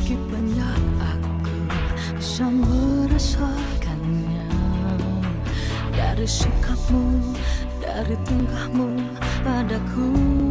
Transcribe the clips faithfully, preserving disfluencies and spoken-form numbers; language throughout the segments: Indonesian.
Meski banyak aku bisa merasakannya, dari sikapmu, dari tingkahmu padaku.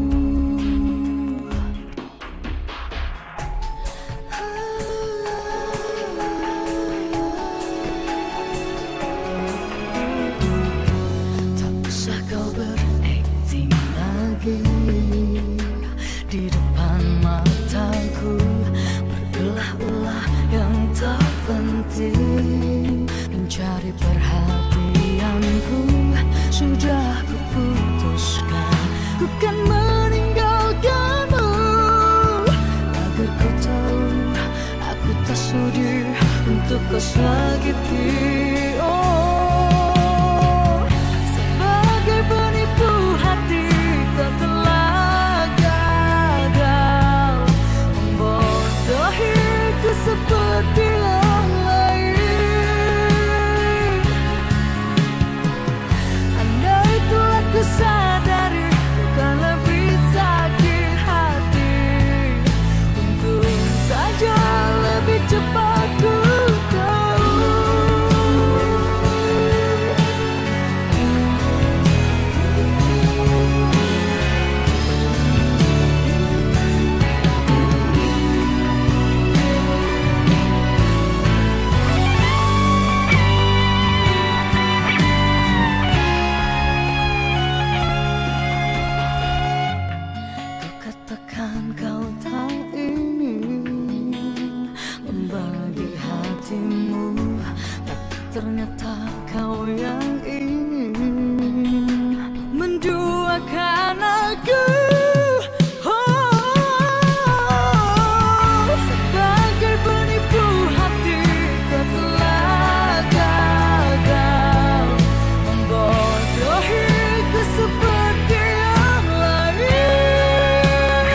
Tak usah kau berakting lagi di depan mataku, berulah-ulah yang tak penting, mencari perhatianku. Sudah kuputuskan, ku kan meninggalkanmu, agar kau tahu aku tak sudi untuk kau sakiti. Oh, sebagai penipu hati kau telah gagal, membodohiku seperti yang lain. Andai telah ku sadari bukan lebih sakit hati, untung saja lebih cepat ku tahu. Kau katakan kau tak ingin membagi hatimu, tapi ternyata kau yang ingin menduakan aku. Oh, sebagai penipu hati kau telah gagal, membodohiku seperti yang lain.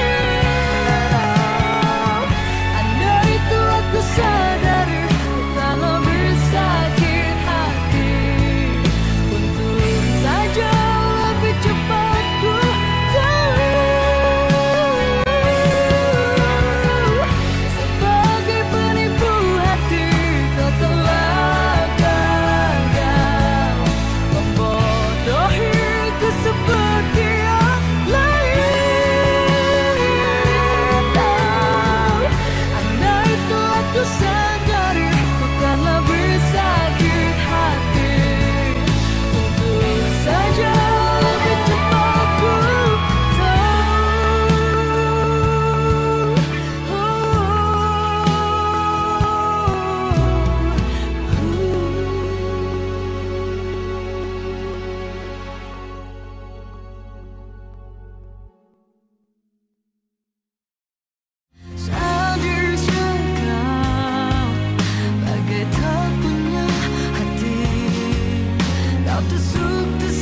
Andai telah ku sadari bukan lebih sakit hati, untung saja lebih cepat ku tahu. Sebagai penipu hati kau telah gagal, membodohiku seperti yang lain. Andai telah ku sadari bukan lebih sakit hati, untung saja lebih cepat ku tahu. Sadar sekau bagai tak punya hati, kau tusuk di